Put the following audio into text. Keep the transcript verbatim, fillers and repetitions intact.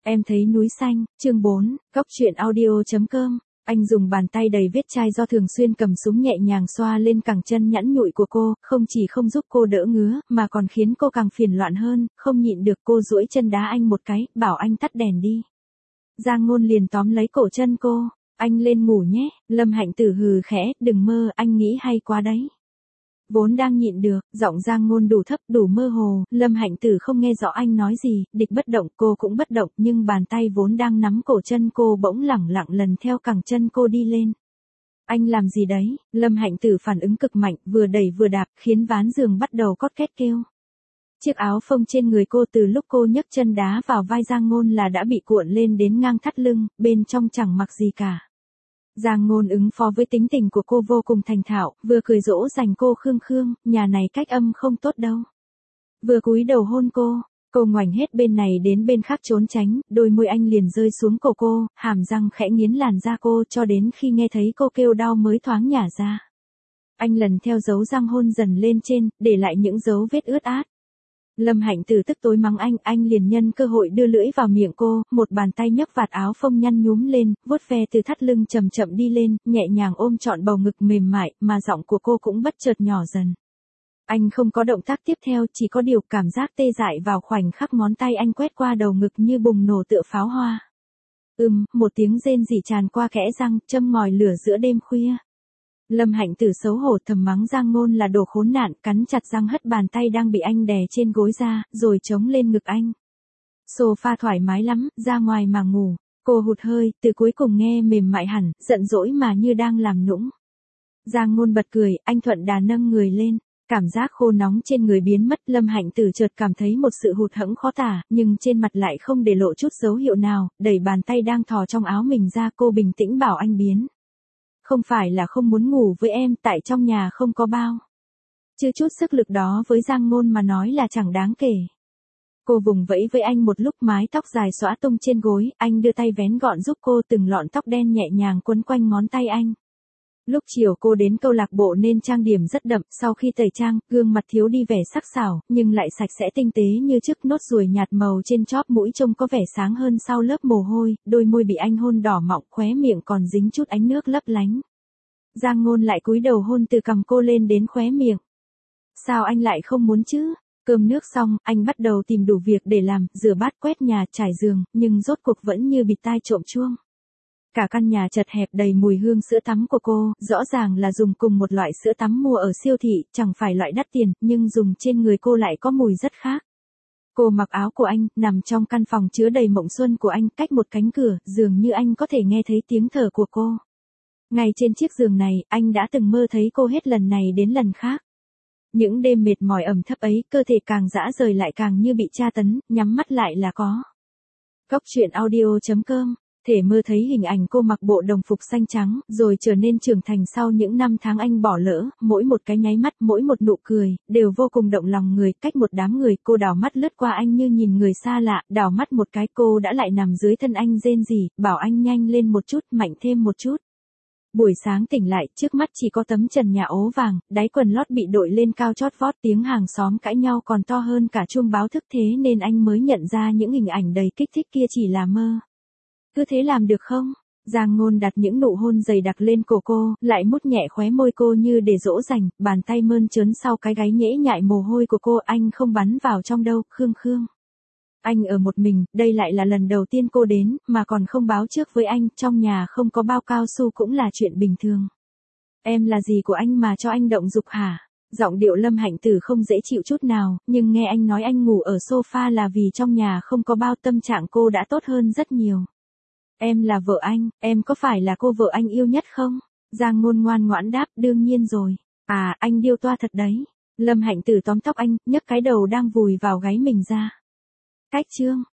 Em thấy núi xanh, chương bốn, Cóc truyện audio.com. Anh dùng bàn tay đầy vết chai do thường xuyên cầm súng nhẹ nhàng xoa lên cẳng chân nhẵn nhụi của cô, không chỉ không giúp cô đỡ ngứa, mà còn khiến cô càng phiền loạn hơn, không nhịn được cô duỗi chân đá anh một cái, bảo anh tắt đèn đi. Giang Ngôn liền tóm lấy cổ chân cô, anh lên ngủ nhé, Lâm Hạnh Tử hừ khẽ, đừng mơ, anh nghĩ hay quá đấy. Vốn đang nhịn được, giọng Giang Ngôn đủ thấp, đủ mơ hồ, Lâm Hạnh Tử không nghe rõ anh nói gì, địch bất động, cô cũng bất động, nhưng bàn tay vốn đang nắm cổ chân cô bỗng lẳng lặng lần theo cẳng chân cô đi lên. Anh làm gì đấy? Lâm Hạnh Tử phản ứng cực mạnh, vừa đẩy vừa đạp, khiến ván giường bắt đầu cót két kêu. Chiếc áo phông trên người cô từ lúc cô nhấc chân đá vào vai Giang Ngôn là đã bị cuộn lên đến ngang thắt lưng, bên trong chẳng mặc gì cả. Giang Ngôn ứng phó với tính tình của cô vô cùng thành thạo, vừa cười dỗ dành cô khương khương, nhà này cách âm không tốt đâu. Vừa cúi đầu hôn cô, cô ngoảnh hết bên này đến bên khác trốn tránh, đôi môi anh liền rơi xuống cổ cô, hàm răng khẽ nghiến làn da cô cho đến khi nghe thấy cô kêu đau mới thoáng nhả ra. Anh lần theo dấu răng hôn dần lên trên, để lại những dấu vết ướt át. Lâm Hạnh Tử tức tối mắng anh, anh liền nhân cơ hội đưa lưỡi vào miệng cô, một bàn tay nhấc vạt áo phông nhăn nhúm lên, vuốt ve từ thắt lưng chậm chậm đi lên, nhẹ nhàng ôm trọn bầu ngực mềm mại, mà giọng của cô cũng bất chợt nhỏ dần. Anh không có động tác tiếp theo, chỉ có điều cảm giác tê dại vào khoảnh khắc ngón tay anh quét qua đầu ngực như bùng nổ tựa pháo hoa. Ừm, một tiếng rên rỉ tràn qua kẽ răng, châm ngòi lửa giữa đêm khuya. Lâm Hạnh Tử xấu hổ thầm mắng Giang Ngôn là đồ khốn nạn, cắn chặt răng hất bàn tay đang bị anh đè trên gối ra, rồi chống lên ngực anh. Sofa thoải mái lắm, ra ngoài mà ngủ. Cô hụt hơi, từ cuối cùng nghe mềm mại hẳn, giận dỗi mà như đang làm nũng. Giang Ngôn bật cười, anh thuận đà nâng người lên. Cảm giác khô nóng trên người biến mất, Lâm Hạnh Tử chợt cảm thấy một sự hụt hẫng khó tả, nhưng trên mặt lại không để lộ chút dấu hiệu nào, đẩy bàn tay đang thò trong áo mình ra, cô bình tĩnh bảo anh biến. Không phải là không muốn ngủ với em, tại trong nhà không có bao. Chứ chút sức lực đó với Giang Ngôn mà nói là chẳng đáng kể. Cô vùng vẫy với anh một lúc, mái tóc dài xõa tung trên gối, anh đưa tay vén gọn giúp cô, từng lọn tóc đen nhẹ nhàng quấn quanh ngón tay anh. Lúc chiều cô đến câu lạc bộ nên trang điểm rất đậm, sau khi tẩy trang, gương mặt thiếu đi vẻ sắc sảo, nhưng lại sạch sẽ tinh tế như trước, nốt ruồi nhạt màu trên chóp mũi trông có vẻ sáng hơn sau lớp mồ hôi, đôi môi bị anh hôn đỏ mọng, khóe miệng còn dính chút ánh nước lấp lánh. Giang Ngôn lại cúi đầu hôn từ cằm cô lên đến khóe miệng. Sao anh lại không muốn chứ? Cơm nước xong, anh bắt đầu tìm đủ việc để làm, rửa bát, quét nhà, trải giường, nhưng rốt cuộc vẫn như bịt tai trộm chuông. Cả căn nhà chật hẹp đầy mùi hương sữa tắm của cô, rõ ràng là dùng cùng một loại sữa tắm mua ở siêu thị, chẳng phải loại đắt tiền, nhưng dùng trên người cô lại có mùi rất khác. Cô mặc áo của anh, nằm trong căn phòng chứa đầy mộng xuân của anh, cách một cánh cửa, dường như anh có thể nghe thấy tiếng thở của cô. Ngay trên chiếc giường này, anh đã từng mơ thấy cô hết lần này đến lần khác. Những đêm mệt mỏi ẩm thấp ấy, cơ thể càng dã rời lại càng như bị tra tấn, nhắm mắt lại là có. Cóc truyện audio.com. Thể mơ thấy hình ảnh cô mặc bộ đồng phục xanh trắng, rồi trở nên trưởng thành sau những năm tháng anh bỏ lỡ, mỗi một cái nháy mắt, mỗi một nụ cười, đều vô cùng động lòng người, cách một đám người, cô đảo mắt lướt qua anh như nhìn người xa lạ, đảo mắt một cái cô đã lại nằm dưới thân anh rên rỉ, bảo anh nhanh lên một chút, mạnh thêm một chút. Buổi sáng tỉnh lại, trước mắt chỉ có tấm trần nhà ố vàng, đáy quần lót bị đội lên cao chót vót, tiếng hàng xóm cãi nhau còn to hơn cả chuông báo thức, thế nên anh mới nhận ra những hình ảnh đầy kích thích kia chỉ là mơ. Cứ thế làm được không? Giang Ngôn đặt những nụ hôn dày đặc lên cổ cô, lại mút nhẹ khóe môi cô như để dỗ dành, bàn tay mơn trớn sau cái gáy nhễ nhại mồ hôi của cô, anh không bắn vào trong đâu, khương khương. Anh ở một mình, đây lại là lần đầu tiên cô đến, mà còn không báo trước với anh, trong nhà không có bao cao su cũng là chuyện bình thường. Em là gì của anh mà cho anh động dục hả? Giọng điệu Lâm Hạnh Tử không dễ chịu chút nào, nhưng nghe anh nói anh ngủ ở sofa là vì trong nhà không có bao, tâm trạng cô đã tốt hơn rất nhiều. Em là vợ anh, em có phải là cô vợ anh yêu nhất không? Giang Ngôn ngoan ngoãn đáp, đương nhiên rồi. À, anh điêu toa thật đấy. Lâm Hạnh Tử tóm tóc anh, nhấc cái đầu đang vùi vào gáy mình ra. Cách chương.